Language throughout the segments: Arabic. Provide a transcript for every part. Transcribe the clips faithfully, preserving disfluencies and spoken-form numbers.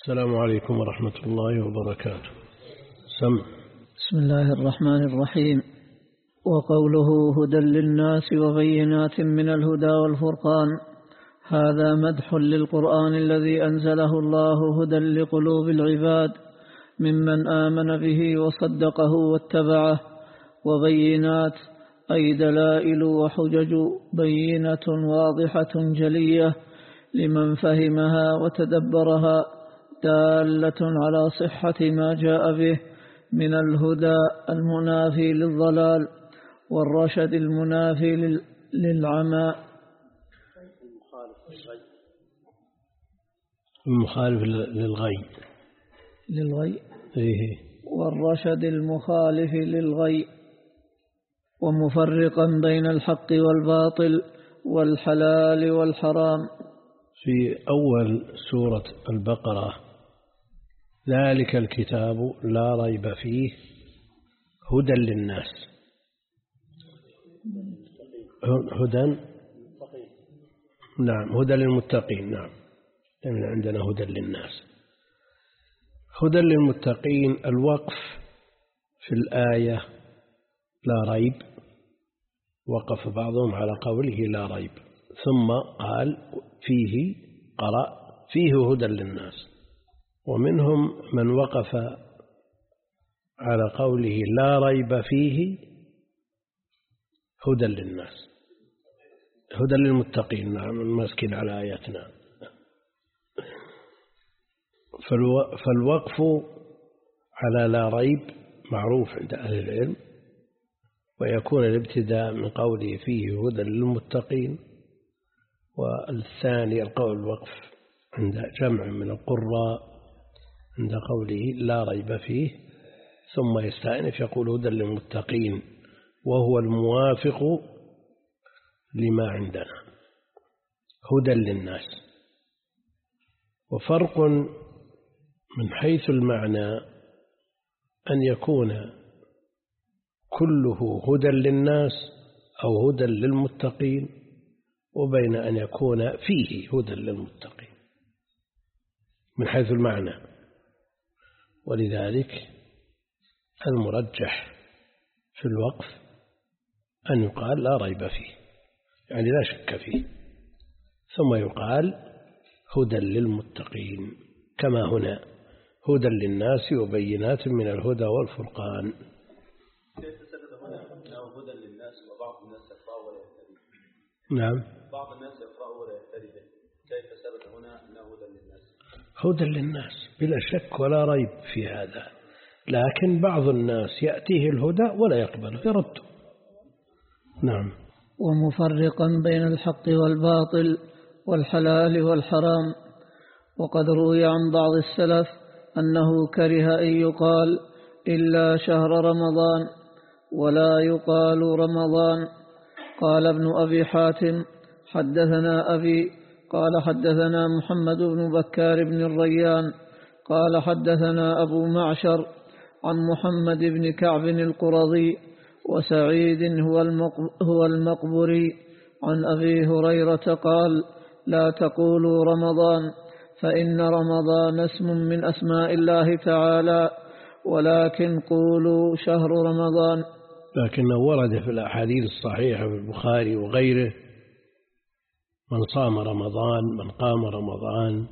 السلام عليكم ورحمة الله وبركاته. سمع. بسم الله الرحمن الرحيم. وقوله هدى للناس وبينات من الهدى والفرقان، هذا مدح للقرآن الذي أنزله الله هدى لقلوب العباد ممن آمن به وصدقه واتبعه، وبينات أي دلائل وحجج بينة واضحة جلية لمن فهمها وتدبرها، دالة على صحة ما جاء به من الهدى المنافي للضلال والرشد المنافي للعمى. المخالف للغي للغي إيه. والرشد المخالف للغي، ومفرقا بين الحق والباطل والحلال والحرام. في أول سورة البقرة: ذلك الكتاب لا ريب فيه هدى للناس. هدى نعم هدى للمتقين. نعم عندنا هدى للناس. هدى للمتقين. الوقف في الآية لا ريب، وقف بعضهم على قوله لا ريب، ثم قال فيه قرأ فيه هدى للناس، ومنهم من وقف على قوله لا ريب فيه هدى للناس، هدى للمتقين. نعم الماسكين على آياتنا. فالوقف على لا ريب معروف عند أهل العلم، ويكون الابتداء من قوله فيه هدى للمتقين. والثاني القول الوقف عند جمع من القراء عند قوله لا ريب فيه، ثم يستأنف يقول هدى للمتقين، وهو الموافق لما عندنا هدى للناس. وفرق من حيث المعنى أن يكون كله هدى للناس أو هدى للمتقين، وبين أن يكون فيه هدى للمتقين من حيث المعنى. ولذلك المرجح في الوقف أن يقال لا ريب فيه، يعني لا شك فيه، ثم يقال هدى للمتقين، كما هنا هدى للناس وبينات من الهدى والفرقان. كيف ثبت هنا أنه هدى للناس وبعض الناس يقرأ ولا يهتدي؟ نعم بعض الناس يقرأ ولا يهتدي به، كيف ثبت هنا أنه هدى للناس؟ هدى للناس بلا شك ولا ريب في هذا، لكن بعض الناس يأتيه الهدى ولا يقبله يرد. نعم. ومفرقا بين الحق والباطل والحلال والحرام. وقد روي عن بعض السلف أنه كره أن يقال إلا شهر رمضان ولا يقال رمضان. قال ابن أبي حاتم حدثنا أبي قال حدثنا محمد بن بكار بن الريان قال حدثنا أبو معشر عن محمد بن كعب القرظي وسعيد هو المقبري عن أبي هريرة قال: لا تقولوا رمضان، فإن رمضان اسم من أسماء الله تعالى، ولكن قولوا شهر رمضان. لكنه ورد في الأحاديث الصحيحة في البخاري وغيره: من صام رمضان، من قام رمضان،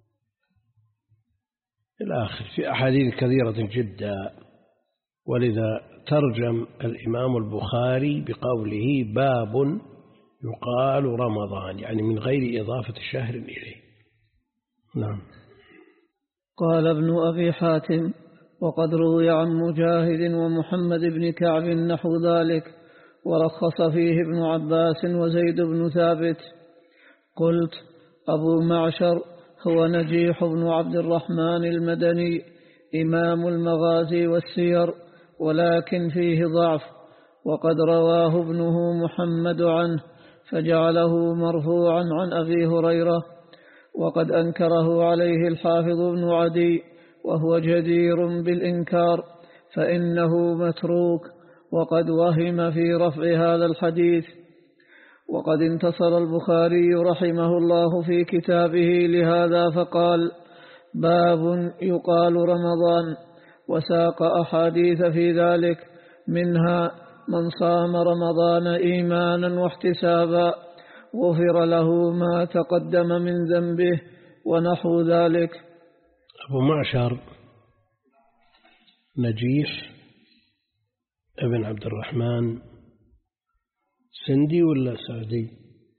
إلى آخر، في أحاديث كثيرة جدا. ولذا ترجم الإمام البخاري بقوله باب يقال رمضان، يعني من غير إضافة شهر إليه. نعم. قال ابن أبي حاتم: وقد روي عن مجاهد ومحمد بن كعب نحو ذلك، ورخص فيه ابن عباس وزيد بن ثابت. قلت: أبو معشر هو نجيح بن عبد الرحمن المدني، إمام المغازي والسير، ولكن فيه ضعف، وقد رواه ابنه محمد عنه فجعله مرفوعا عن أبي هريرة، وقد أنكره عليه الحافظ ابن عدي، وهو جدير بالإنكار، فإنه متروك، وقد وهم في رفع هذا الحديث. وقد انتصر البخاري رحمه الله في كتابه لهذا فقال: باب يقال رمضان، وساق أحاديث في ذلك، منها من صام رمضان إيمانا واحتسابا غفر له ما تقدم من ذنبه ونحو ذلك. أبو معشر نجيح ابن عبد الرحمن سندي ولا سعدي؟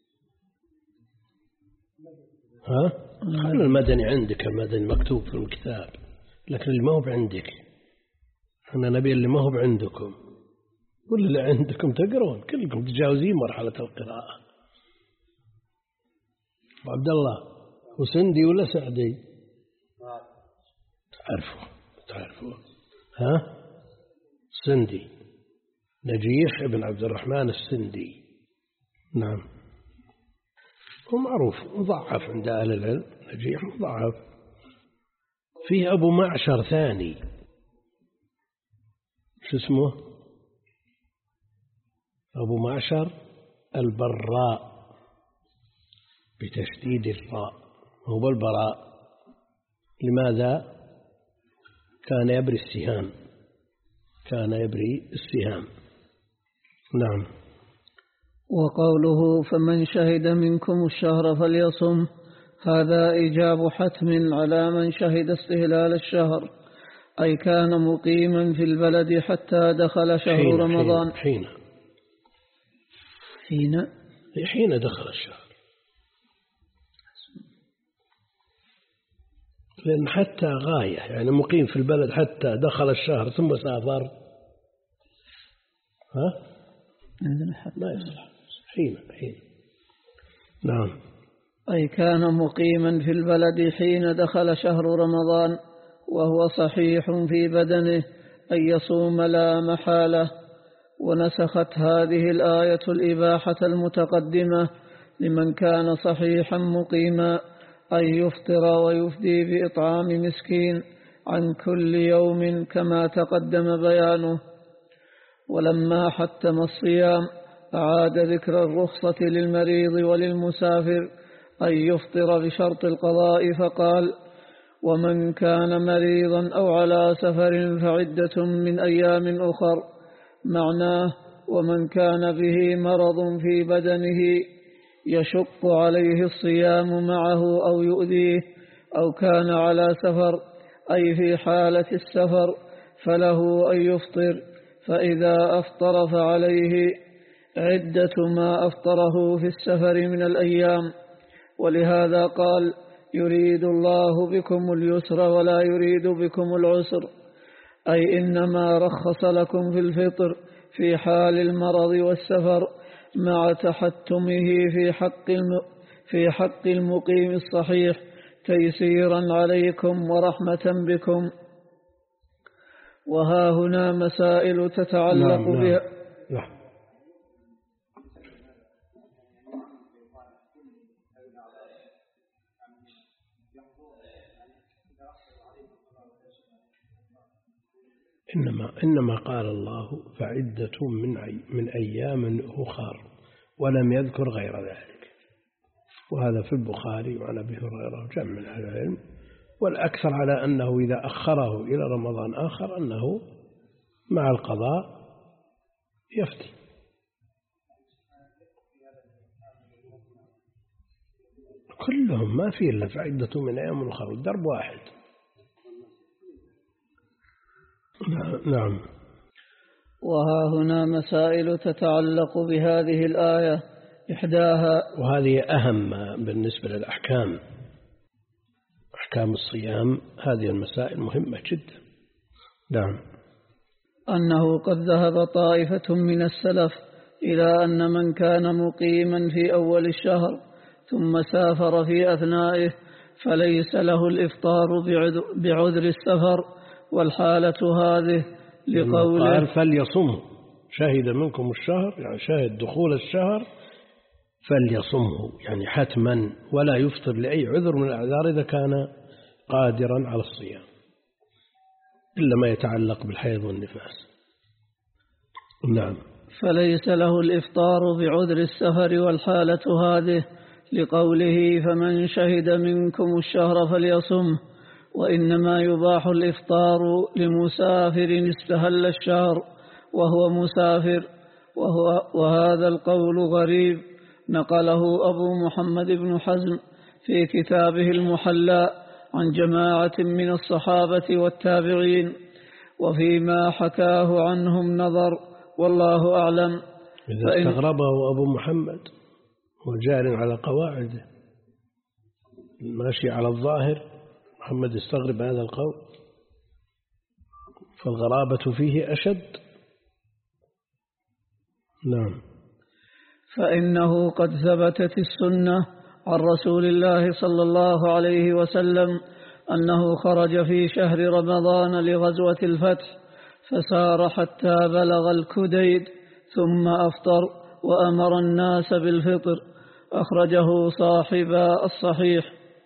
ها؟ خلنا المدني عندك، المدني مكتوب في الكتاب، لكن اللي ما هو عندك احنا نبي اللي ما هو عندكم، كل اللي عندكم تقرون، كلكم تجاوزين مرحلة القراءة. عبد الله وسندي ولا سعدي؟ تعرفوا تعرفوا ها؟ سندي، نجيح ابن عبد الرحمن السندي. نعم، هو معروف مضاعف عند أهل العلم، نجيح مضاعف. فيه أبو معشر ثاني، شو اسمه؟ أبو معشر البراء بتشديد الراء، هو بالبراء. لماذا؟ كان يبري السهام، كان يبري السهام. نعم. وقوله فمن شهد منكم الشهر فليصم، هذا إيجاب حتم على من شهد استهلال الشهر، أي كان مقيما في البلد حتى دخل شهر حين رمضان. حين حين حين دخل الشهر، لأن حتى غاية، يعني مقيم في البلد حتى دخل الشهر ثم سافر، ها؟ لا يصلح. حين حين نعم. أي كان مقيما في البلد حين دخل شهر رمضان وهو صحيح في بدنه أن يصوم لا محالة. ونسخت هذه الآية الإباحة المتقدمة لمن كان صحيحا مقيما أن يفطر ويفدي بإطعام مسكين عن كل يوم كما تقدم بيانه. ولما حتم الصيام أعاد ذكر الرخصة للمريض وللمسافر أن يفطر بشرط القضاء، فقال ومن كان مريضا أو على سفر فعدة من أيام أخر. معناه ومن كان به مرض في بدنه يشق عليه الصيام معه أو يؤذيه، أو كان على سفر أي في حالة السفر، فله أن يفطر، فإذا أفطر فعليه عدة ما أفطره في السفر من الأيام. ولهذا قال يريد الله بكم اليسر ولا يريد بكم العسر، أي إنما رخص لكم في الفطر في حال المرض والسفر مع تحتمه في حق في حق المقيم الصحيح تيسيرا عليكم ورحمة بكم. وها هنا مسائل تتعلق نعم بها. نعم. إنما إنما قال الله فعدة من من أيام أخر، ولم يذكر غير ذلك. وهذا في البخاري وعن أبي هريرة وجمع من أهل العلم، والأكثر على أنه إذا أخره إلى رمضان آخر أنه مع القضاء يفتي. كلهم ما في إلا فعدة من أيام أخر، الدرب واحد. نعم. وها هنا مسائل تتعلق بهذه الآية، إحداها، وهذه أهم بالنسبة للأحكام، أحكام الصيام، هذه المسائل مهمة جدا. نعم. أنه قد ذهب طائفة من السلف إلى أن من كان مقيما في أول الشهر ثم سافر في أثنائه فليس له الإفطار بعذر السفر، والحالة هذه لقوله قال فليصمه، شهد منكم الشهر يعني شهد دخول الشهر فليصمه، يعني حتما، ولا يفطر لأي عذر من الأعذار إذا كان قادرا على الصيام، إلا ما يتعلق بالحيض والنفاس. نعم. فليس له الإفطار بعذر السفر، والحالة هذه لقوله فمن شهد منكم الشهر فليصمه، وإنما يباح الإفطار لمسافر استهل الشهر وهو مسافر، وهو وهذا القول غريب نقله أبو محمد بن حزم في كتابه المحلى عن جماعة من الصحابة والتابعين، وفيما حكاه عنهم نظر، والله أعلم. إذا استغربه أبو محمد وجار على قواعده ماشي على الظاهر، محمد استغرب هذا القول، فالغرابة فيه أشد. نعم. فإنه قد ثبتت السنة عن رسول الله صلى الله عليه وسلم أنه خرج في شهر رمضان لغزوة الفتح فسار حتى بلغ الكديد ثم أفطر وأمر الناس بالفطر، أخرجه صاحب الصحيح.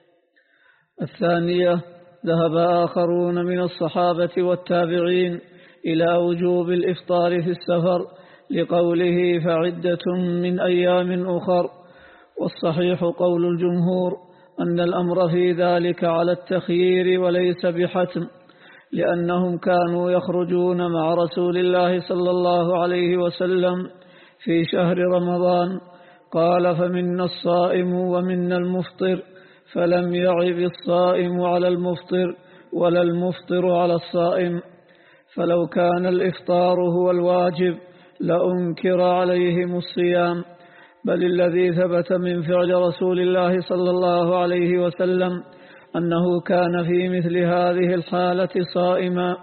الثانية، ذهب آخرون من الصحابة والتابعين إلى وجوب الإفطار في السفر لقوله فعدة من أيام أخر، والصحيح قول الجمهور أن الأمر في ذلك على التخيير وليس بحتم، لأنهم كانوا يخرجون مع رسول الله صلى الله عليه وسلم في شهر رمضان. قال فمنا الصائم ومنا المفطر، فلم يعب الصائم على المفطر ولا المفطر على الصائم، فلو كان الإفطار هو الواجب لأنكر عليهم الصيام، بل الذي ثبت من فعل رسول الله صلى الله عليه وسلم أنه كان في مثل هذه الحالة صائما،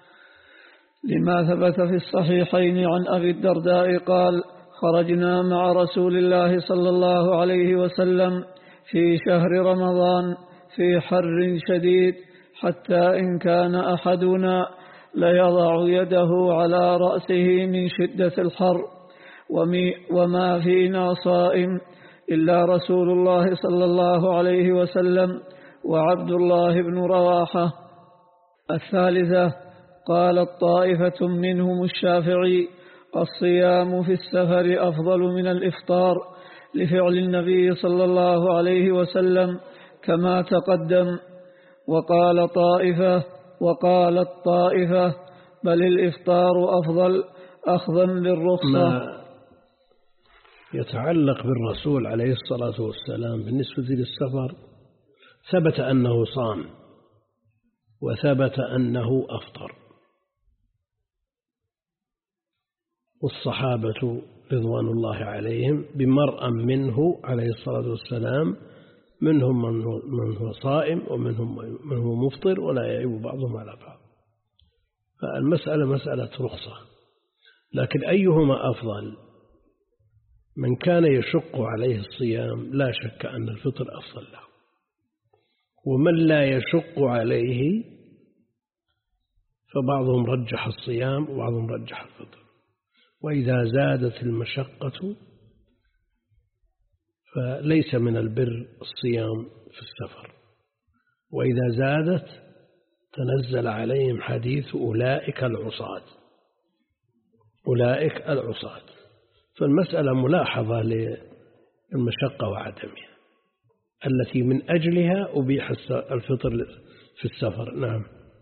لما ثبت في الصحيحين عن أبي الدرداء قال خرجنا مع رسول الله صلى الله عليه وسلم في شهر رمضان في حر شديد حتى إن كان أحدنا ليضع يده على رأسه من شدة الحر، وما فينا صائم إلا رسول الله صلى الله عليه وسلم وعبد الله بن رواحة. الثالثة، قالت طائفة منهم الشافعي الصيام في السفر أفضل من الإفطار لفعل النبي صلى الله عليه وسلم كما تقدم، وقال طائفة وقالت طائفة بل الإفطار أفضل أخذا للرخصة. ما يتعلق بالرسول عليه الصلاة والسلام بالنسبة للسفر ثبت أنه صام وثبت أنه أفطر، والصحابة رضوان الله عليهم بمرأ منه عليه الصلاة والسلام منهم من هو صائم ومنهم من هو مفطر ولا يعيب بعضهم على بعض، فالمسألة مسألة رخصة. لكن أيهما أفضل؟ من كان يشق عليه الصيام لا شك أن الفطر أفضل له، ومن لا يشق عليه فبعضهم رجح الصيام وبعضهم رجح الفطر. وإذا زادت المشقة فليس من البر الصيام في السفر، وإذا زادت تنزل عليهم حديث أولئك العصاة أولئك العصاة. فالمسألة ملاحظة للمشقة وعدمها التي من أجلها أبيح الفطر في السفر. نعم.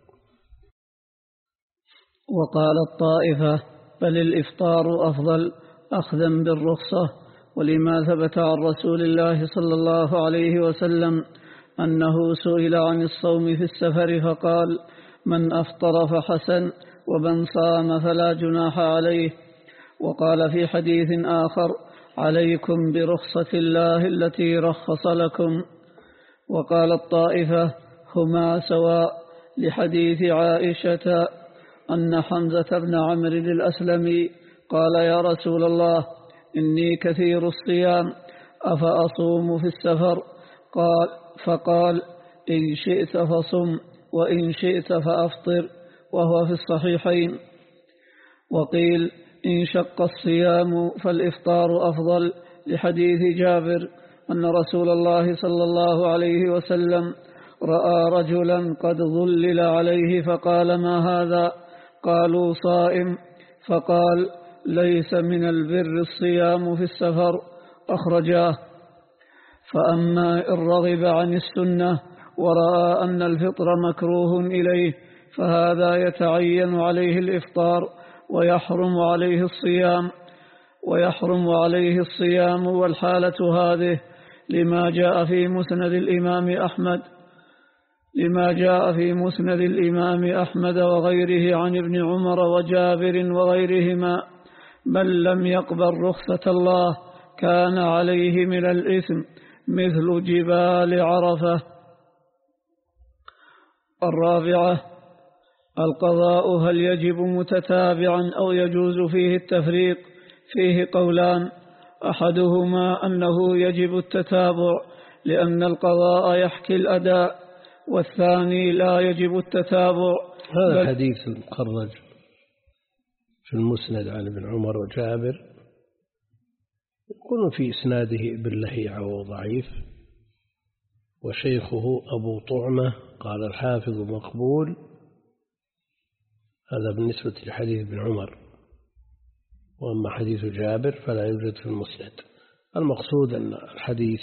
وقال الطائفة بل الإفطار أفضل أخذا بالرخصة، ولما ثبت عن رسول الله صلى الله عليه وسلم أنه سئل عن الصوم في السفر فقال من أفطر فحسن ومن صام فلا جناح عليه. وقال في حديث آخر عليكم برخصة الله التي رخص لكم. وقال الطائفة هما سواء لحديث عائشة أن حمزة بن عمرو الأسلمي قال يا رسول الله إني كثير الصيام أفأصوم في السفر؟ قال فقال إن شئت فصم وإن شئت فأفطر، وهو في الصحيحين. وقيل إن شق الصيام فالإفطار أفضل لحديث جابر أن رسول الله صلى الله عليه وسلم رأى رجلا قد ظلل عليه فقال ما هذا؟ قالوا صائم، فقال ليس من البر الصيام في السفر، أخرجاه. فأما إن رغب عن السنة ورأى أن الفطر مكروه إليه فهذا يتعين عليه الإفطار ويحرم عليه الصيام ويحرم عليه الصيام والحالة هذه لما جاء في مسند الإمام أحمد لما جاء في مسند الإمام أحمد وغيره عن ابن عمر وجابر وغيرهما بل لم يقبل رخصة الله كان عليه من الإثم مثل جبال عرفة. الرابعة القضاء هل يجب متتابعا أو يجوز فيه التفريق؟ فيه قولان، أحدهما أنه يجب التتابع لأن القضاء يحكي الأداء، والثاني لا يجب التتابع. هذا حديث مخرج في المسند عن ابن عمر وجابر يقولون في إسناده ابن لهيعة وضعيف، وشيخه أبو طعمة قال الحافظ مقبول. هذا بالنسبة لحديث ابن عمر، وأما حديث جابر فلا يوجد في المسند. المقصود أن الحديث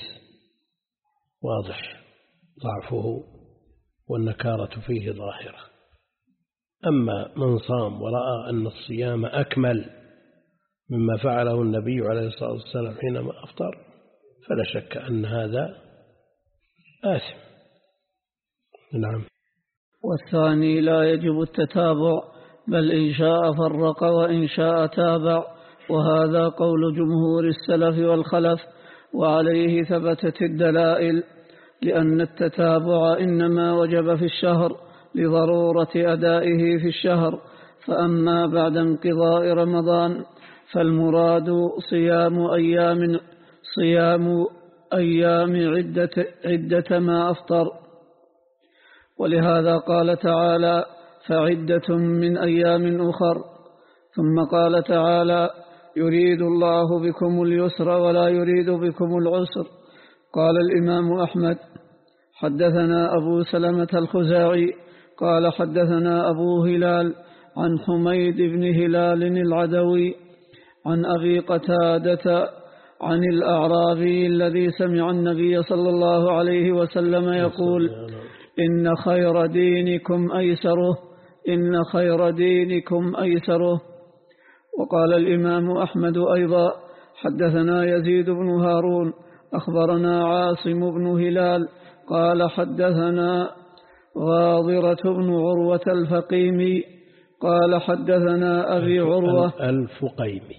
واضح ضعفه والنكارة فيه ظاهرة. أما من صام ورأى أن الصيام أكمل مما فعله النبي عليه الصلاة والسلام حينما أفطر فلا شك أن هذا آثم. نعم. والثاني لا يجب التتابع بل إن شاء فرق وإن شاء تابع، وهذا قول جمهور السلف والخلف، وعليه ثبتت الدلائل، لأن التتابع إنما وجب في الشهر لضرورة أدائه في الشهر، فأما بعد انقضاء رمضان فالمراد صيام أيام صيام أيام عدة, عدة ما أفطر. ولهذا قال تعالى فعدة من أيام أخر، ثم قال تعالى يريد الله بكم اليسر ولا يريد بكم العسر. قال الإمام أحمد حدثنا أبو سلمة الخزاعي قال حدثنا أبو هلال عن حميد بن هلال العدوي عن أبي قتادة عن الأعرابي الذي سمع النبي صلى الله عليه وسلم يقول إن خير دينكم أيسره إن خير دينكم أيسره. وقال الإمام أحمد أيضا حدثنا يزيد بن هارون أخبرنا عاصم بن هلال قال حدثنا غاضرة بن عروة الفقيمي قال حدثنا أبي عروة الفقيمي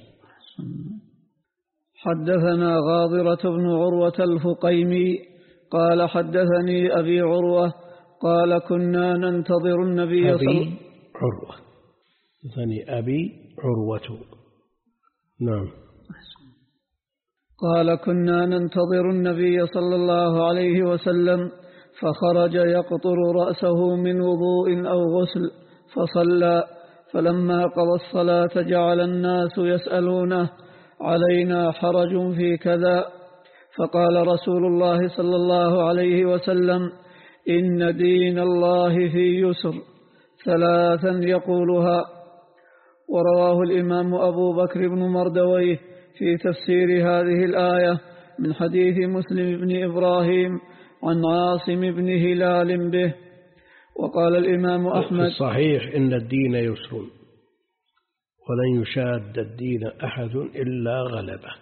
حدثنا غاضرة بن عروة الفقيمي قال حدثني أبي عروة قال كنا ننتظر النبي صلى الله عليه وسلم. عروة ثاني أبي عروة. نعم. قال كنا ننتظر النبي صلى الله عليه وسلم فخرج يقطر رأسه من وضوء أو غسل فصلى، فلما قضى الصلاة جعل الناس يسألونه علينا حرج في كذا، فقال رسول الله صلى الله عليه وسلم إن دين الله في يسر ثلاثا يقولها. ورواه الإمام أبو بكر بن مردويه في تفسير هذه الآية من حديث مسلم بن إبراهيم عن عاصم بن هلال به. وقال الإمام أحمد في الصحيح إن الدين يسر ولن يشاد الدين أحد إلا غلبه.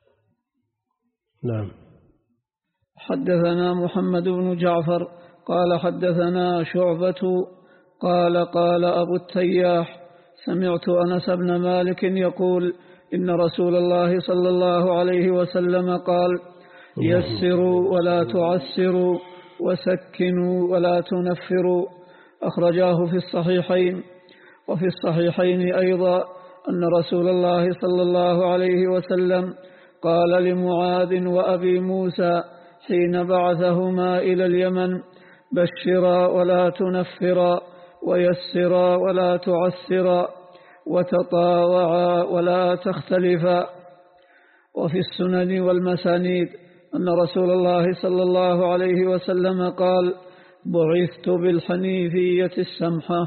نعم. حدثنا محمد بن جعفر قال حدثنا شعبة قال قال أبو التياح سمعت أنس بن مالك يقول إن رسول الله صلى الله عليه وسلم قال يسروا ولا تعسروا وسكنوا ولا تنفروا، أخرجاه في الصحيحين. وفي الصحيحين أيضا أن رسول الله صلى الله عليه وسلم قال لمعاذ وأبي موسى حين بعثهما إلى اليمن بشرا ولا تنفرا ويسرا ولا تعسرا وتطاوعا ولا تختلفا. وفي السنن والمسانيد أن رسول الله صلى الله عليه وسلم قال بعثت بالحنيفية السمحة.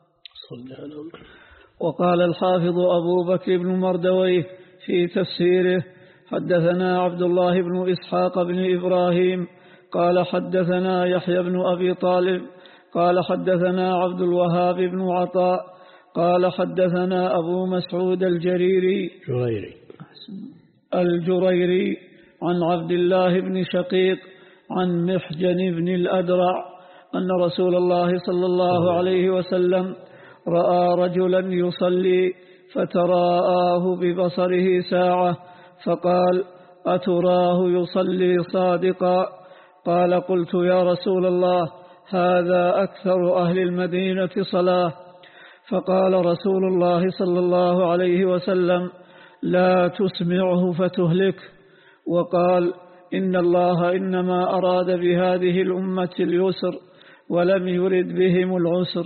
وقال الحافظ أبو بكر بن مردويه في تفسيره حدثنا عبد الله بن إسحاق بن إبراهيم قال حدثنا يحيى بن أبي طالب قال حدثنا عبد الوهاب بن عطاء قال حدثنا أبو مسعود الجريري جريري الجريري عن عبد الله بن شقيق عن محجن بن الأدرع أن رسول الله صلى الله عليه وسلم رأى رجلا يصلي فتراءاه ببصره ساعة فقال: أتراه يصلي صادقا؟ قال: قلت يا رسول الله هذا أكثر أهل المدينة صلاة. فقال رسول الله صلى الله عليه وسلم: لا تسمعه فتهلك. وقال: إن الله إنما أراد بهذه الأمة اليسر ولم يرد بهم العسر.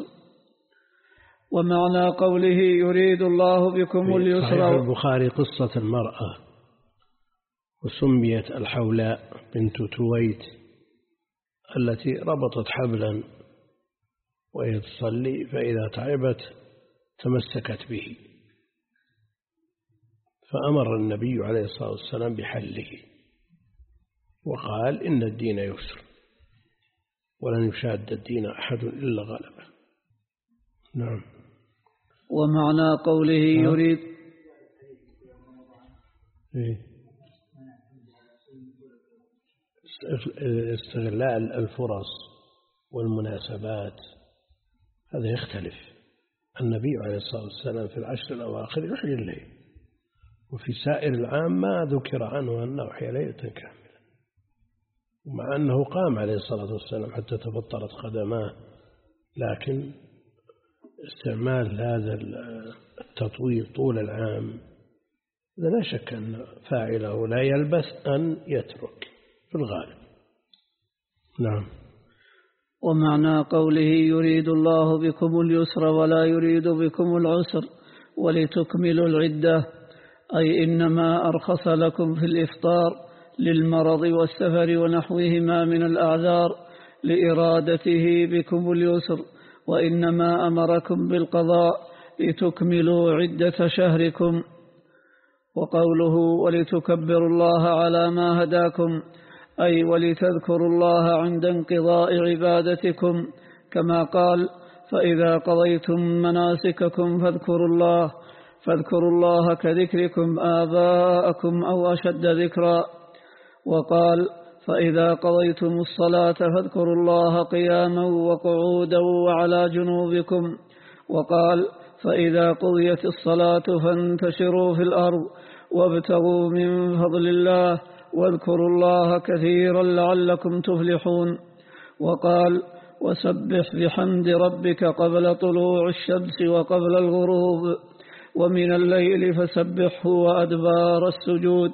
ومعنى قوله يريد الله بكم اليسر. صحيح البخاري قصة المرأة وسميت الحولاء بنت تويت التي ربطت حبلا وهي تصلي فإذا تعبت تمسكت به، فأمر النبي عليه الصلاة والسلام بحله وقال: إن الدين يسر ولن يشاد الدين أحد إلا غلبه. نعم. ومعنى قوله يريد استغلال الفرص والمناسبات هذا يختلف. النبي عليه الصلاة والسلام في العشر الأواخر يحيي الليل، وفي سائر العام ما ذكر عنه أنه أحيا ليلة كاملة، ومع أنه قام عليه الصلاة والسلام حتى تبطرت قدماه، لكن استعمال هذا التطويل طول العام لا شك أن فاعله لا يلبس أن يترك في الغالب. نعم. ومعنى قوله يريد الله بكم اليسر ولا يريد بكم العسر ولتكملوا العدة، أي إنما أرخص لكم في الإفطار للمرض والسفر ونحوهما من الأعذار لإرادته بكم اليسر، وإنما أمركم بالقضاء لتكملوا عدة شهركم. وقوله ولتكبروا الله على ما هداكم، أي ولتذكروا الله عند انقضاء عبادتكم، كما قال: فإذا قضيتم مناسككم فاذكروا الله فاذكروا الله كذكركم آباءكم أو أشد ذكرا. وقال: فإذا قضيتم الصلاة فاذكروا الله قياما وقعودا وعلى جنوبكم. وقال: فإذا قضيت الصلاة فانتشروا في الأرض وابتغوا من فضل الله واذكروا الله كثيرا لعلكم تفلحون. وقال: وسبح بحمد ربك قبل طلوع الشمس وقبل الغروب ومن الليل فسبحه وأدبار السجود.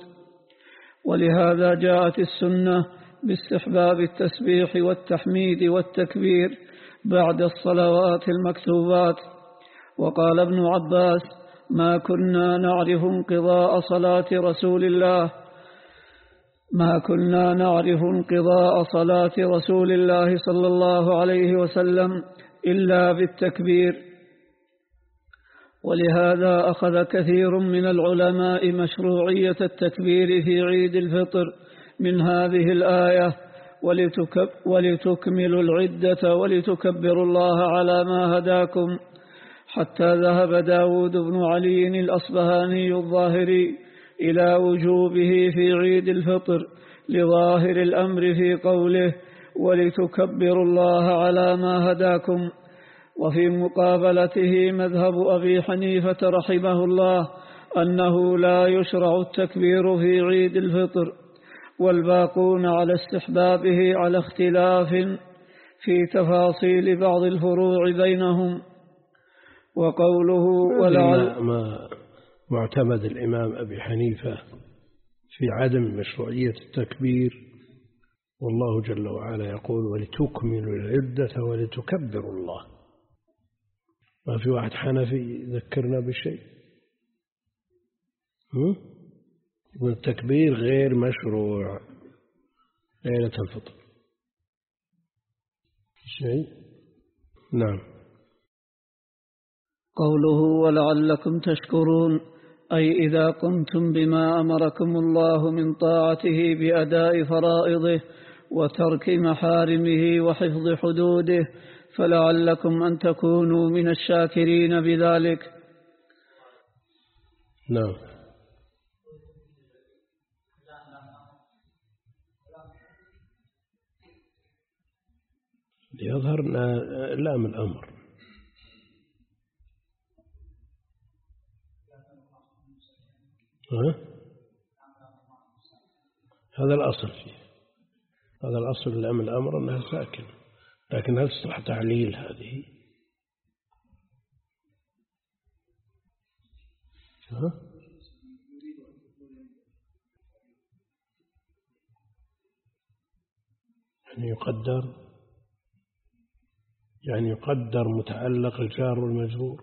ولهذا جاءت السنة باستحباب التسبيح والتحميد والتكبير بعد الصلوات المكتوبات. وقال ابن عباس: ما كنا نعرف انقضاء صلاة رسول الله ما كنا نعرف انقضاء صلاة رسول الله صلى الله عليه وسلم إلا بالتكبير. ولهذا أخذ كثير من العلماء مشروعية التكبير في عيد الفطر من هذه الآية: ولتكب ولتكملوا العدة ولتكبروا الله على ما هداكم، حتى ذهب داود بن علي الأصبهاني الظاهري إلى وجوبه في عيد الفطر لظاهر الأمر في قوله ولتكبروا الله على ما هداكم. وفي مقابلته مذهب أبي حنيفة رحمه الله أنه لا يشرع التكبير في عيد الفطر، والباقون على استحبابه على اختلاف في تفاصيل بعض الفروع بينهم. وقوله ولعل ما معتمد الإمام أبي حنيفة في عدم مشروعية التكبير، والله جل وعلا يقول ولتكملوا العدة ولتكبروا الله. ما في واحد حنفي يذكرنا بشيء. التكبير غير مشروع ليلة الفطر شيء. نعم. قوله ولعلكم تشكرون، أي إذا قمتم بما أمركم الله من طاعته بأداء فرائضه وترك محارمه وحفظ حدوده، فلعلكم أن تكونوا من الشاكرين بذلك. نعم. يظهر لام الأمر. ها؟ هذا الأصل فيه، هذا الأصل لام الأمر أنها ساكنة، لكن هل تصلح تعليل هذه؟ ها؟ يعني يقدر، يعني يقدر متعلق الجار والمجرور.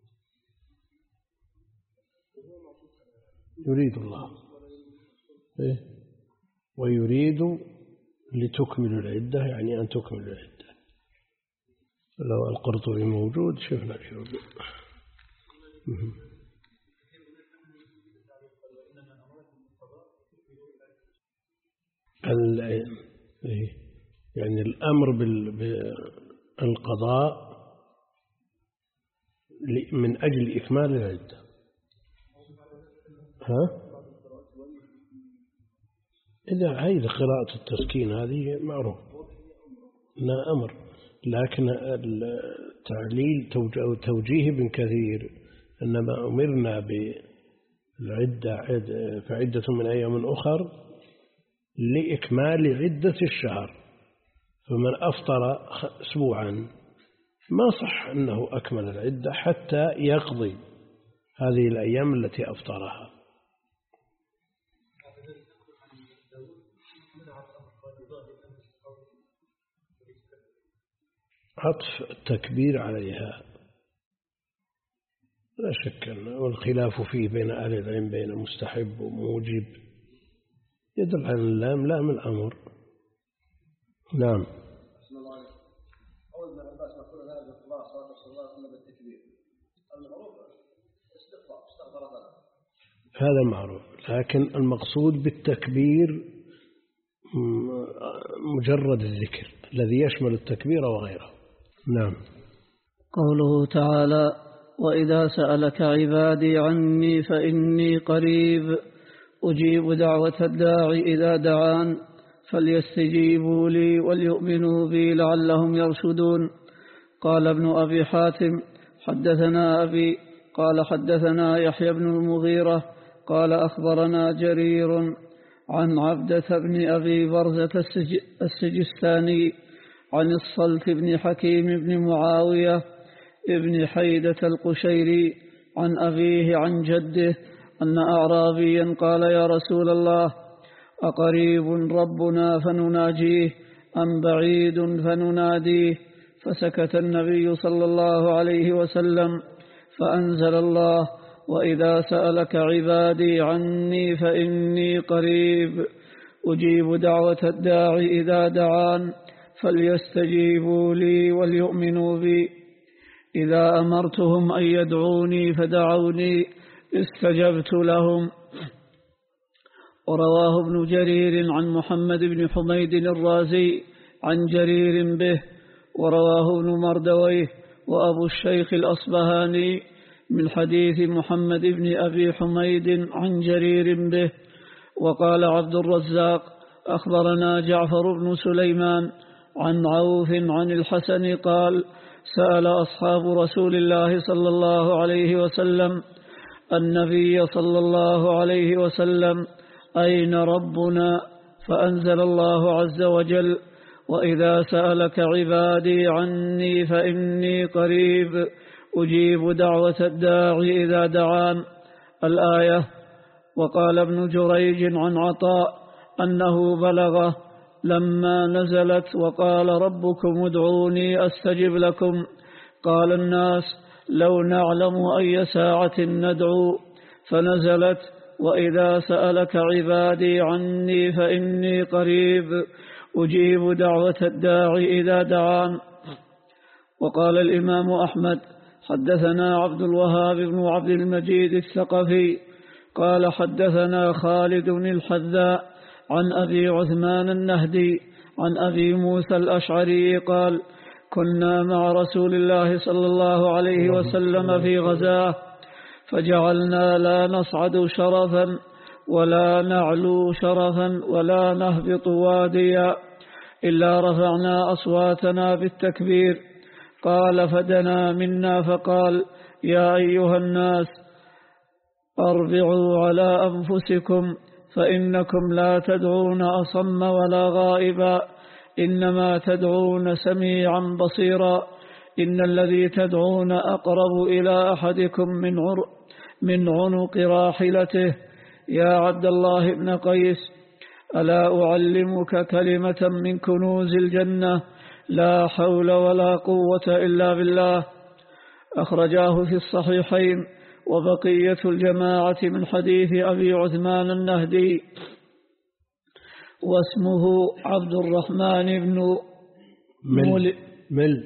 يريد الله إيه؟ ويريد لتكمل العدة، يعني أن تكمل العدة. لو القرطبي موجود شفنا شو يعني الأمر بالقضاء من أجل إكمال العدة. ها؟ إذا عايز قراءة التسكين هذه معروف لا أمر، لكن التعليل توجيه ابن كثير إنما أمرنا بالعدة فعدة من أيام أخر لإكمال عدة الشهر، فمن أفطر أسبوعا ما صح أنه أكمل العدة حتى يقضي هذه الأيام التي أفطرها. عطف التكبير عليها لا شك أن والخلاف فيه بين أهل العلم بين مستحب وموجب، يدل على اللام لام الأمر. نعم. أول ما العباس نقول هذا بالإخلاص صلى الله عليه وسلم بالتكبير، المعروف استغفار استغفر الله، هذا معروف، لكن المقصود بالتكبير مجرد الذكر الذي يشمل التكبير وغيره. نعم. قوله تعالى: وإذا سألك عبادي عني فإني قريب أجيب دعوة الداعي إذا دعان فليستجيبوا لي وليؤمنوا بي لعلهم يرشدون. قال ابن أبي حاتم: حدثنا أبي قال حدثنا يحيى بن المغيرة قال أخبرنا جرير عن عبدة بن أبي برزة السجستاني عن الصلت بن حكيم بن معاوية ابن حيدة القشيري عن أبيه عن جده أن أعرابيا قال: يا رسول الله، أقريب ربنا فنناجيه أم بعيد فنناديه؟ فسكت النبي صلى الله عليه وسلم، فأنزل الله: وإذا سألك عبادي عني فإني قريب أجيب دعوة الداعي إذا دعان فليستجيبوا لي وليؤمنوا بي. إذا أمرتهم أن يدعوني فدعوني استجبت لهم. ورواه ابن جرير عن محمد بن حميد الرازي عن جرير به، ورواه ابن مردويه وأبو الشيخ الأصبهاني من حديث محمد بن أبي حميد عن جرير به. وقال عبد الرزاق: أخبرنا جعفر بن سليمان عن عوف عن الحسن قال: سأل أصحاب رسول الله صلى الله عليه وسلم النبي صلى الله عليه وسلم: أين ربنا؟ فأنزل الله عز وجل: وإذا سألك عبادي عني فإني قريب أجيب دعوة الداعي إذا دعان. الآية. وقال ابن جريج عن عطاء أنه بلغه لما نزلت: وقال ربكم ادعوني أستجب لكم، قال الناس: لو نعلم أي ساعة ندعو، فنزلت: وإذا سألك عبادي عني فإني قريب أجيب دعوة الداعي إذا دعان. وقال الإمام أحمد: حدثنا عبد الوهاب بن عبد المجيد الثقفي قال حدثنا خالد الحذاء عن أبي عثمان النهدي عن أبي موسى الأشعري قال كنا مع رسول الله صلى الله عليه وسلم في غزاه فجعلنا لا نصعد شرفا ولا نعلو شرفا ولا نهبط واديا إلا رفعنا أصواتنا بالتكبير. قال فدنا منا فقال يا أيها الناس أربعوا على أنفسكم فإنكم لا تدعون أصم ولا غائبا إنما تدعون سميعا بصيرا إن الذي تدعون أقرب إلى أحدكم من عر من عنق راحلته. يا عبد الله بن قيس ألا أعلمك كلمة من كنوز الجنة لا حول ولا قوة إلا بالله. أخرجاه في الصحيحين وبقية الجماعة من حديث أبي عثمان النهدي واسمه عبد الرحمن بن مل مل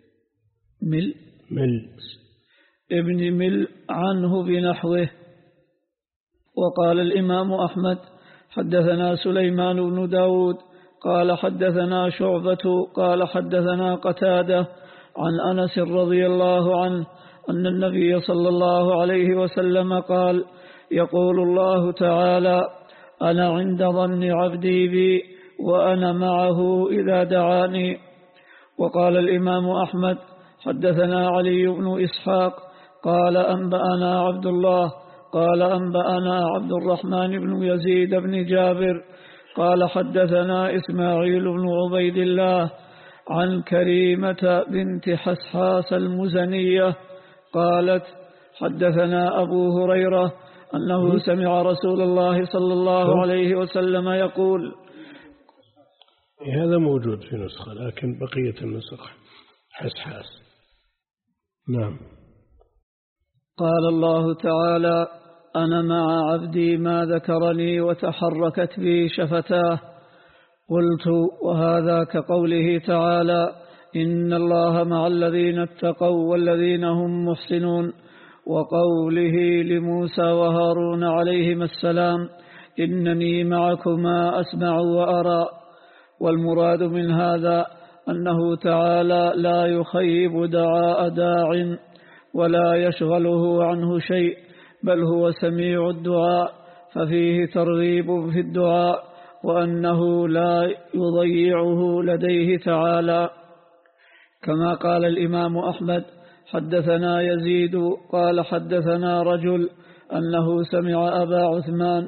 مل, مل ابن مل عنه بنحوه. وقال الإمام أحمد حدثنا سليمان بن داود قال حدثنا شعبة قال حدثنا قتادة عن أنس رضي الله عنه أن النبي صلى الله عليه وسلم قال يقول الله تعالى أنا عند ظن عبدي بي وأنا معه إذا دعاني. وقال الإمام أحمد حدثنا علي بن إسحاق قال أنبأنا عبد الله قال أنبأنا عبد الرحمن بن يزيد بن جابر قال حدثنا إسماعيل بن عبيد الله عن كريمة بنت حسحاس المزنية قالت حدثنا أبو هريرة أنه سمع رسول الله صلى الله عليه وسلم يقول. هذا موجود في نسخة لكن بقية النسخ حسحاس. نعم. قال الله تعالى أنا مع عبدي ما ذكرني وتحركت بي شفتاه. قلت وهذا كقوله تعالى إن الله مع الذين اتقوا والذين هم محسنون، وقوله لموسى وهارون عليهما السلام إنني معكما أسمع وأرى. والمراد من هذا أنه تعالى لا يخيب دعاء داع ولا يشغله عنه شيء، بل هو سميع الدعاء، ففيه ترغيب في الدعاء وأنه لا يضيعه لديه تعالى. كما قال الإمام أحمد حدثنا يزيد قال حدثنا رجل أنه سمع أبا عثمان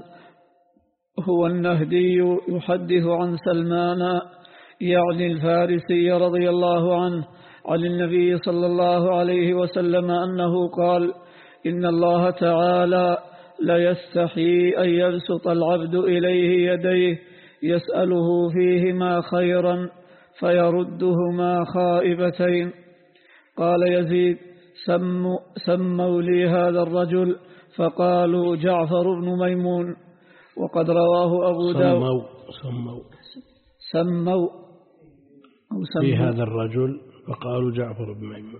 هو النهدي يحدث عن سلمان يعني الفارسي رضي الله عنه عن النبي صلى الله عليه وسلم أنه قال إن الله تعالى ليستحي أن يبسط العبد إليه يديه يسأله فيهما خيرا فيردهما خائبتين. قال يزيد سموا, سموا لي هذا الرجل فقالوا جعفر بن ميمون. وقد رواه أبو داود سموا سموا في هذا الرجل فقالوا جعفر بن ميمون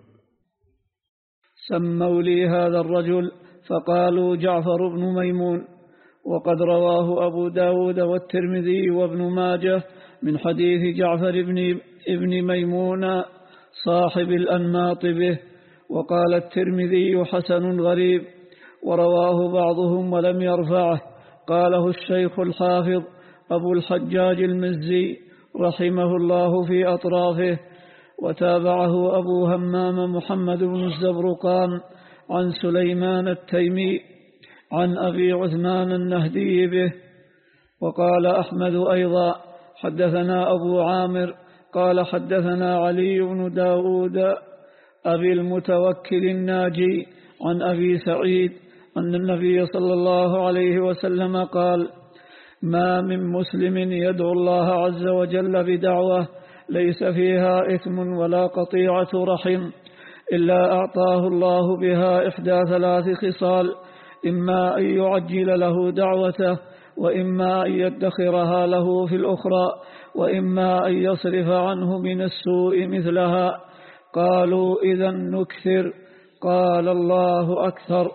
سموا لي هذا الرجل فقالوا جعفر بن ميمون. وقد رواه أبو داود والترمذي وابن ماجه من حديث جعفر بن ابن ميمون صاحب الأنماط به. وقال الترمذي حسن غريب، ورواه بعضهم ولم يرفعه. قاله الشيخ الحافظ أبو الحجاج المزي رحمه الله في أطرافه، وتابعه أبو همام محمد بن الزبرقان عن سليمان التيمي عن أبي عثمان النهدي به. وقال أحمد أيضا حدثنا أبو عامر قال حدثنا علي بن داود أبي المتوكل الناجي عن أبي سعيد أن النبي صلى الله عليه وسلم قال ما من مسلم يدعو الله عز وجل بدعوة ليس فيها إثم ولا قطيعة رحم إلا أعطاه الله بها إحدى ثلاث خصال، إما أن يعجل له دعوته، وإما أن يدخرها له في الأخرى، وإما أن يصرف عنه من السوء مثلها. قالوا إذا نكثر. قال الله أكثر.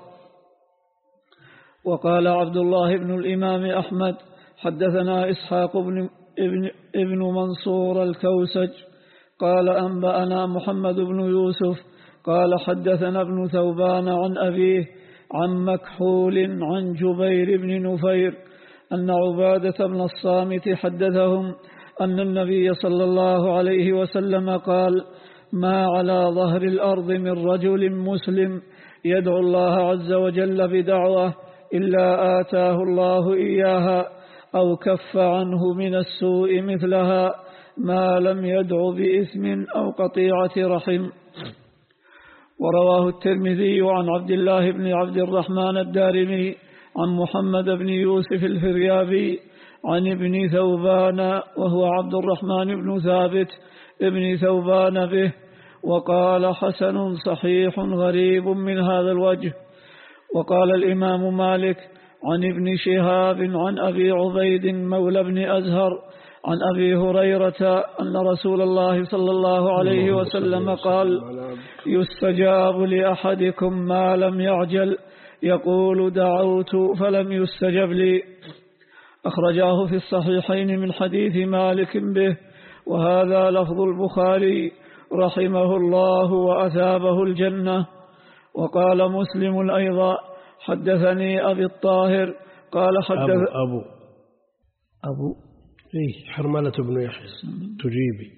وقال عبد الله بن الإمام أحمد حدثنا إسحاق بن ابن, ابن منصور الكوسج قال أنبأنا محمد بن يوسف قال حدثنا ابن ثوبان عن أبيه عن مكحول عن جبير بن نفير أن عبادة بن الصامت حدثهم أن النبي صلى الله عليه وسلم قال ما على ظهر الأرض من رجل مسلم يدعو الله عز وجل بدعوة إلا آتاه الله إياها أو كف عنه من السوء مثلها ما لم يدع بإثم أو قطيعة رحم. ورواه الترمذي عن عبد الله بن عبد الرحمن الدارمي عن محمد بن يوسف الفريابي عن ابن ثوبان وهو عبد الرحمن بن ثابت ابن ثوبان به، وقال حسن صحيح غريب من هذا الوجه. وقال الإمام مالك عن ابن شهاب عن أبي عبيد مولى بن أزهر عن أبي هريرة أن رسول الله صلى الله عليه وسلم قال يستجاب لأحدكم ما لم يعجل يقول دعوت فلم يستجب لي. أخرجاه في الصحيحين من حديث مالك به، وهذا لفظ البخاري رحمه الله وأثابه الجنة. وقال مسلم أيضا حدثني أبي الطاهر قال حدث أبو أبو, أبو إيه حرملة بن يحيى تجيبي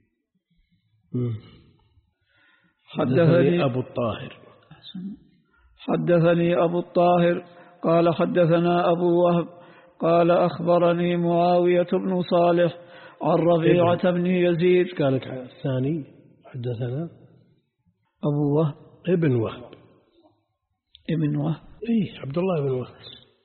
حدثني أبو الطاهر حدثني أبو الطاهر قال حدثنا أبو وهب قال أخبرني معاوية بن صالح عن ربيعة بن يزيد. كان الثاني حدثنا أبو وهب ابن وهب ابن وهب إيه عبد الله بن وهب.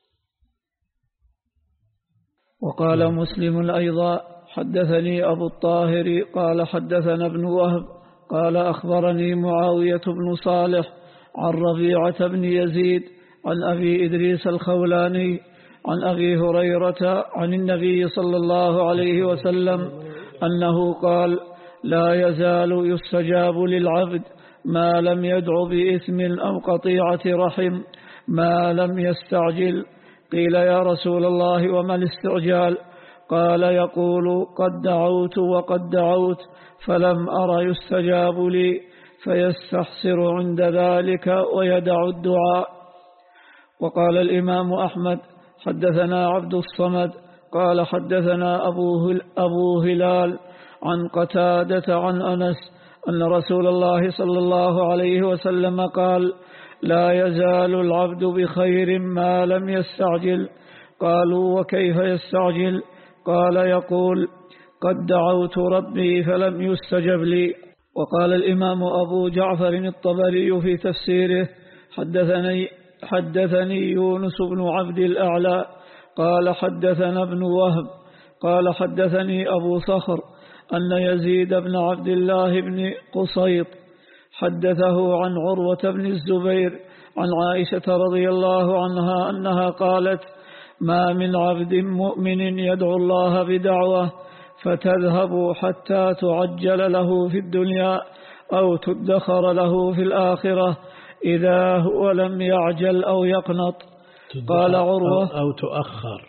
وقال م. مسلم أيضا حدثني أبو الطاهر قال حدثنا ابن وهب قال أخبرني معاوية بن صالح عن ربيعة بن يزيد عن أبي إدريس الخولاني عن أبي هريرة عن النبي صلى الله عليه وسلم أنه قال لا يزال يستجاب للعبد ما لم يدع بإثم أو قطيعة رحم ما لم يستعجل. قيل يا رسول الله وما الاستعجال؟ قال يقول قد دعوت وقد دعوت فلم أر يستجاب لي فيستحسر عند ذلك ويدع الدعاء. وقال الإمام أحمد حدثنا عبد الصمد قال حدثنا أبو, أبو هلال عن قتادة عن أنس أن رسول الله صلى الله عليه وسلم قال لا يزال العبد بخير ما لم يستعجل. قالوا وكيف يستعجل؟ قال يقول قد دعوت ربي فلم يستجب لي. وقال الإمام أبو جعفر الطبري في تفسيره حدثني, حدثني يونس بن عبد الأعلى قال حدثنا ابن وهب قال حدثني أبو صخر أن يزيد بن عبد الله بن قصيط حدثه عن عروة بن الزبير عن عائشة رضي الله عنها أنها قالت ما من عبد مؤمن يدعو الله بدعوة فتذهب حتى تعجل له في الدنيا أو تدخر له في الآخرة إذا هو لم يعجل أو يقنط. قال عروة أو, أو تؤخر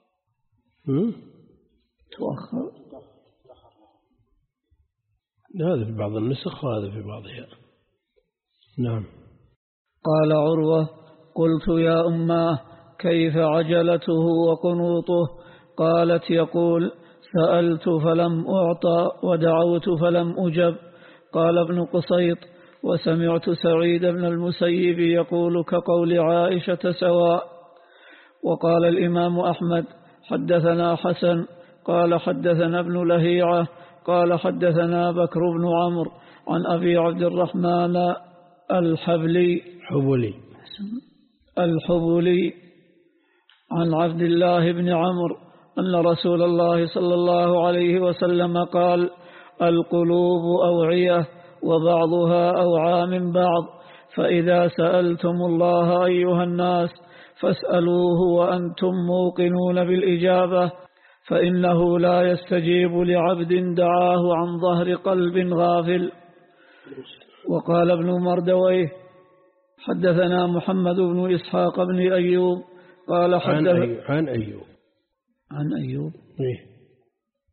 تؤخر هذا في بعض النسخ وهذا في بعضها. نعم. قال عروة قلت يا أماه كيف عجلته وقنوطه؟ قالت يقول سألت فلم أعطى ودعوت فلم أجب. قال ابن قصيط وسمعت سعيد بن المسيب يقول كقول عائشة سواء. وقال الإمام أحمد حدثنا حسن قال حدثنا ابن لهيعة قال حدثنا بكر بن عمرو عن أبي عبد الرحمن الحبلي حبلي الحبلي عن عبد الله بن عمرو أن رسول الله صلى الله عليه وسلم قال القلوب أوعية وبعضها أوعى من بعض، فإذا سألتم الله أيها الناس فاسألوه وأنتم موقنون بالإجابة، فإنه لا يستجيب لعبد دعاه عن ظهر قلب غافل. وقال ابن مردويه حدثنا محمد بن إسحاق بن أيوب قال حدث عن, أيوب عن أيوب عن أيوب إيه؟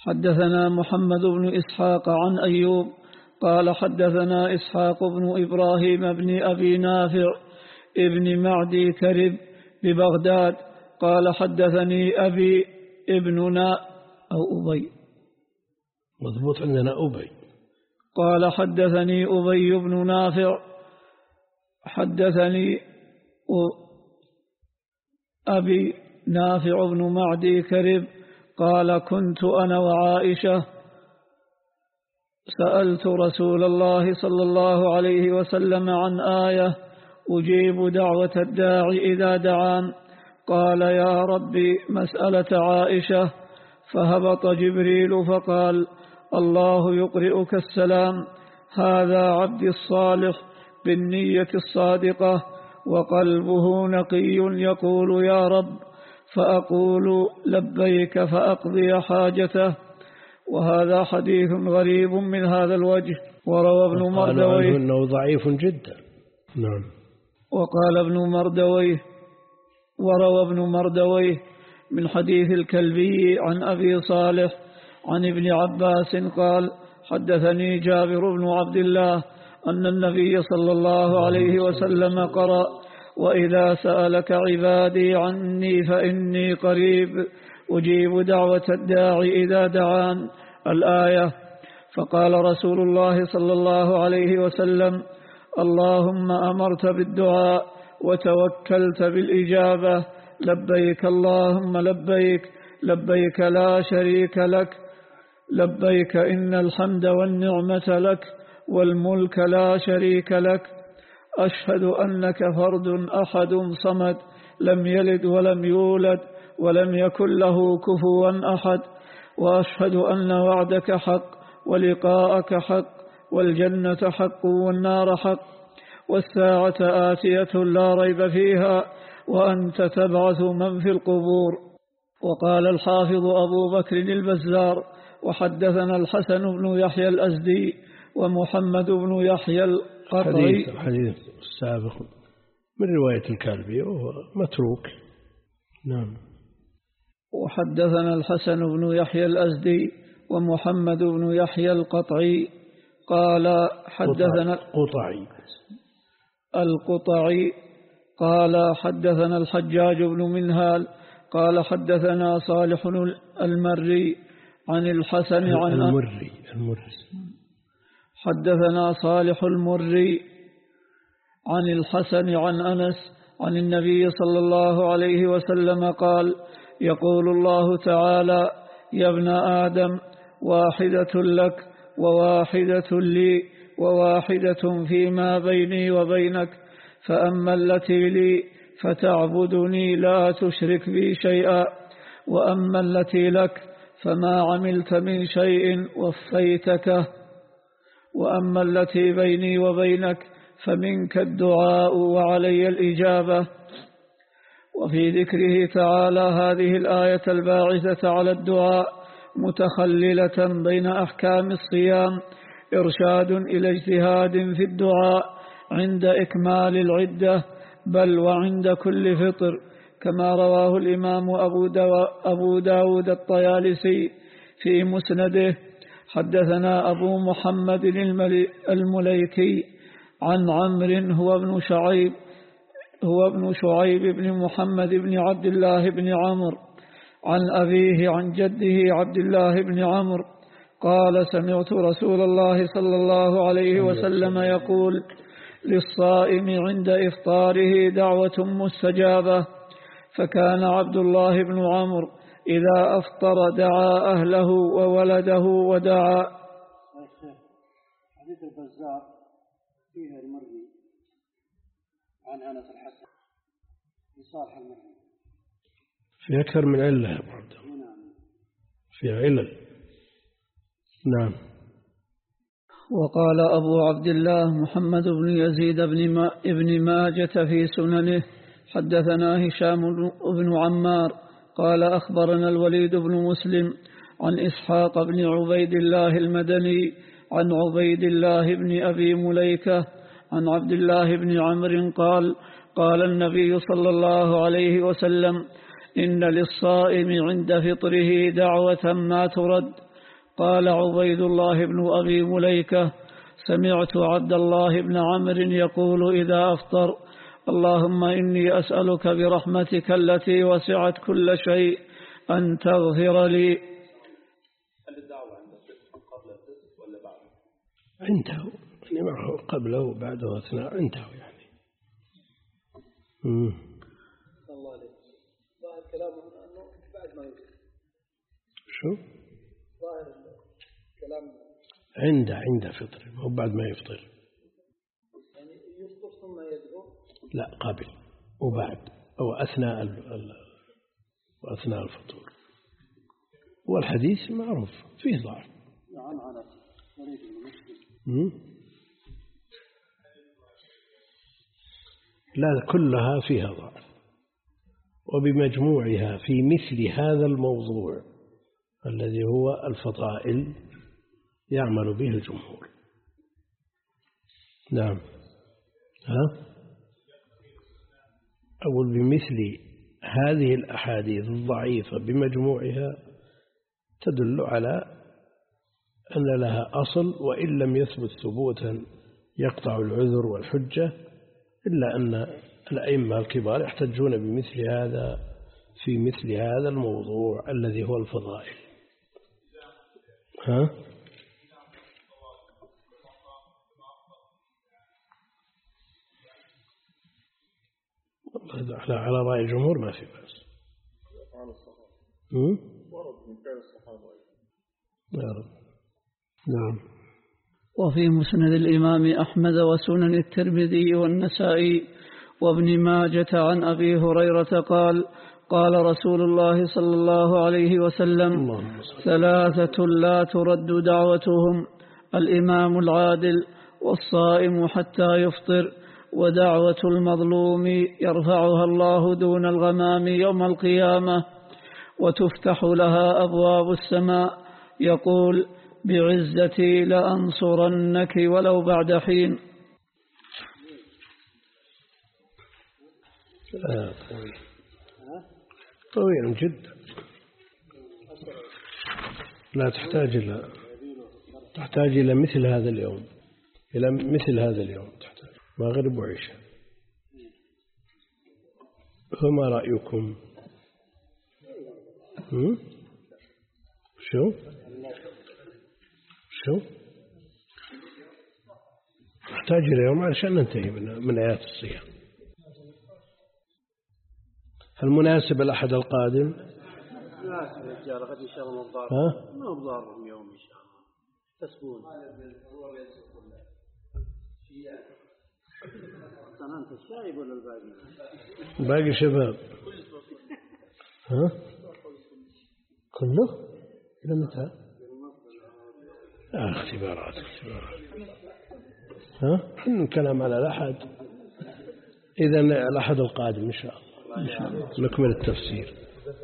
حدثنا محمد بن إسحاق عن أيوب قال حدثنا إسحاق بن إبراهيم بن أبي نافع ابن معدي كرب ببغداد قال حدثني أبي ابننا أو أبي مضبوط عندنا أبي قال حدثني أبي بن نافع حدثني أبي نافع بن معدي كرب قال كنت أنا وعائشة سألت رسول الله صلى الله عليه وسلم عن آية أجيب دعوة الداعي إذا دعان قال يا ربي مسألة عائشة فهبط جبريل فقال الله يقرئك السلام هذا عبدي الصالح بالنية الصادقة وقلبه نقي يقول يا رب فأقول لبيك فأقضي حاجته. وهذا حديث غريب من هذا الوجه. وروى ابن مردويه أنه ضعيف جدا. نعم. وقال ابن مردويه وروى ابن مردويه من حديث الكلبي عن أبي صالح عن ابن عباس قال حدثني جابر بن عبد الله أن النبي صلى الله عليه وسلم قرأ وإذا سألك عبادي عني فإني قريب أجيب دعوة الداعي إذا دعان الآية. فقال رسول الله صلى الله عليه وسلم اللهم أمرت بالدعاء وتوكلت بالإجابة لبيك اللهم لبيك لبيك لا شريك لك لبيك إن الحمد والنعمة لك والملك لا شريك لك أشهد أنك فرد أحد صمد لم يلد ولم يولد ولم يكن له كفوا أحد وأشهد أن وعدك حق ولقاءك حق والجنة حق والنار حق والساعة آتية لا ريب فيها وأنت تبعث من في القبور. وقال الحافظ أبو بكر البزار وحدثنا الحسن بن يحيى الأزدي ومحمد بن يحيى القطعي الحديث السابق من رواية الكلبي وهو متروك. نعم. وحدثنا الحسن بن يحيى الأزدي ومحمد بن يحيى القطعي قال حدثنا القطعي القطعي قال حدثنا الحجاج بن منهال قال حدثنا صالح المري عن الحسن عن المري المري حدثنا صالح المري عن الحسن عن أنس عن النبي صلى الله عليه وسلم قال يقول الله تعالى يا ابن آدم واحدة لك وواحدة لي وواحدة فيما بيني وبينك فأما التي لي فتعبدني لا تشرك بي شيئا وأما التي لك فما عملت من شيء وفيتك وأما التي بيني وبينك فمنك الدعاء وعلي الإجابة. وفي ذكره تعالى هذه الآية الباعثة على الدعاء متخللة بين أحكام الصيام إرشاد إلى اجتهاد في الدعاء عند إكمال العدة بل وعند كل فطر كما رواه الإمام أبو, أبو داود الطيالسي في مسنده. حدثنا أبو محمد المليكي عن عمرو هو ابن شعيب هو ابن شعيب بن محمد بن عبد الله بن عمرو عن أبيه عن جده عبد الله بن عمرو قال سمعت رسول الله صلى الله عليه وسلم يقول للصائم عند إفطاره دعوة مستجابة فكان عبد الله بن عمرو إذا أفطر دعا أهله وولده ودعا. حديث البزار فيه المري عن أنس الحسن لصالح المري في أكثر من علة يا عبد في علل. نعم. وقال أبو عبد الله محمد بن يزيد بن ابن ماجة في سننه حدثنا هشام بن عمار قال أخبرنا الوليد بن مسلم عن إسحاق بن عبيد الله المدني عن عبيد الله بن أبي مليكة عن عبد الله بن عمرو قال قال النبي صلى الله عليه وسلم إن للصائم عند فطره دعوة ما ترد قال عبيد الله بن أبي مليكة: سمعت عبد الله بن عمرو يقول إذا أفطر: اللهم إني أسألك برحمتك التي وسعت كل شيء أن تغفر لي. هل الدعوة عند قبل الفطر ولا بعد؟ عنده يعني معه قبله وبعده أثناء عنده يعني. امم الله عليك. ظاهر كلامه أنه بعد ما يفطر. شو؟ ظاهر الكلام عنده عنده فطر هو بعد ما يفطر. يعني يفطر ثم يدعو. لا قبل وبعد أو أثناء ال وأثناء الفطور. والحديث معروف فيه ضعف. نعم على مريض المسلم. لا كلها فيها ضعف، وبمجموعها في مثل هذا الموضوع الذي هو الفضائل يعمل به الجمهور. نعم. ها؟ أقول بمثل هذه الأحاديث الضعيفة بمجموعها تدل على أن لها أصل، وإن لم يثبت ثبوتا يقطع العذر والحجة، إلا أن الأئمة الكبار يحتجون بمثل هذا في مثل هذا الموضوع الذي هو الفضائل. ها؟ على رأي الجمهور ما في بأس. ورد من فعل الصحابة. نعم. وفي مسند الإمام أحمد وسنن الترمذي والنسائي وابن ماجة عن أبي هريرة قال: قال رسول الله صلى الله عليه وسلم: ثلاثة لا ترد دعوتهم: الإمام العادل، والصائم حتى يفطر، ودعوة المظلوم يرفعها الله دون الغمام يوم القيامة، وتفتح لها أبواب السماء يقول: بعزتي لأنصرنك ولو بعد حين. آه طويل طويل جدا، لا تحتاج إلى تحتاج إلى مثل هذا اليوم، إلى مثل هذا اليوم تحتاج مغرب وعشاء. فما رأيكم؟ هم؟ شو شو نحتاج إلى يوم علشان ننتهي من من آيات الصيام. هل مناسب الأحد القادم؟ مناسب يا رجال، غد إن شاء الله مضار. ها؟ ما مضارهم يوم إن شاء الله. تسبون. أنت الشايب ولا الباقي؟ باقي شباب. ها؟ كله؟ إلى متى؟ آه اختبارات اختبارات. ها؟ حن كلام على الأحد. إذا الأحد القادم إن شاء الله نكمل التفسير.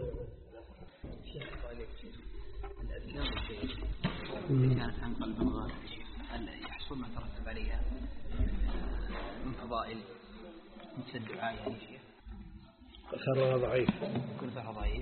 كانت عن قلب غالب هل يحصل ما ترتب عليها من فضائل مثل الدعاء يعني شيء؟ أثرها ضعيف. كل أثرها ضعيف.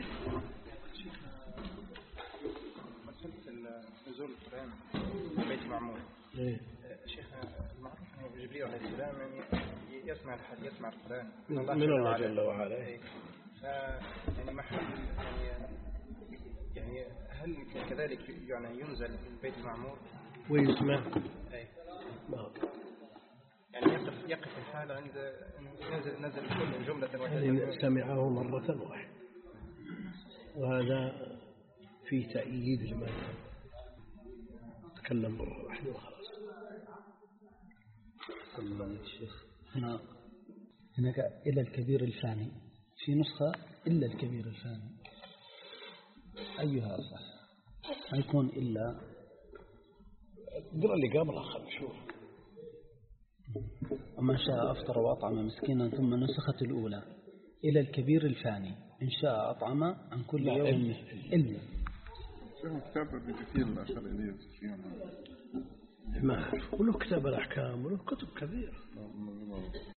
نزول القرآن بيت معمول. شيخنا المعروف أن جبريل عليه السلام يعني يسمع الحد يسمع القرآن من الله جل وعلا. يعني محل يعني يعني هل كذلك يعني ينزل البيت المعمور ويسمع؟ أي. ما. يعني يقف يقف الحال عند نزل نزل كل جملة واحدة. يعني سمعه مرة واحدة، وهذا فيه تأييد لما تكلم مرة واحدة وخلاص. الله الشيخ هنا هناك إلا الكبير الفاني، في نسخة إلا الكبير الفاني، أيها صح؟ هيكون إلا قرأ اللي قبلها خلنا نشوف. ومن شاء أفطر وأطعم مسكينا، ثم نسخة الأولى إلى الكبير الفاني إن شاء أطعم عن كل يوم إلا. شو كتاب ابن كثير الأشهر إليه الصيام؟ ما أعرف، وله كتاب الأحكام وله كتب كثيرة.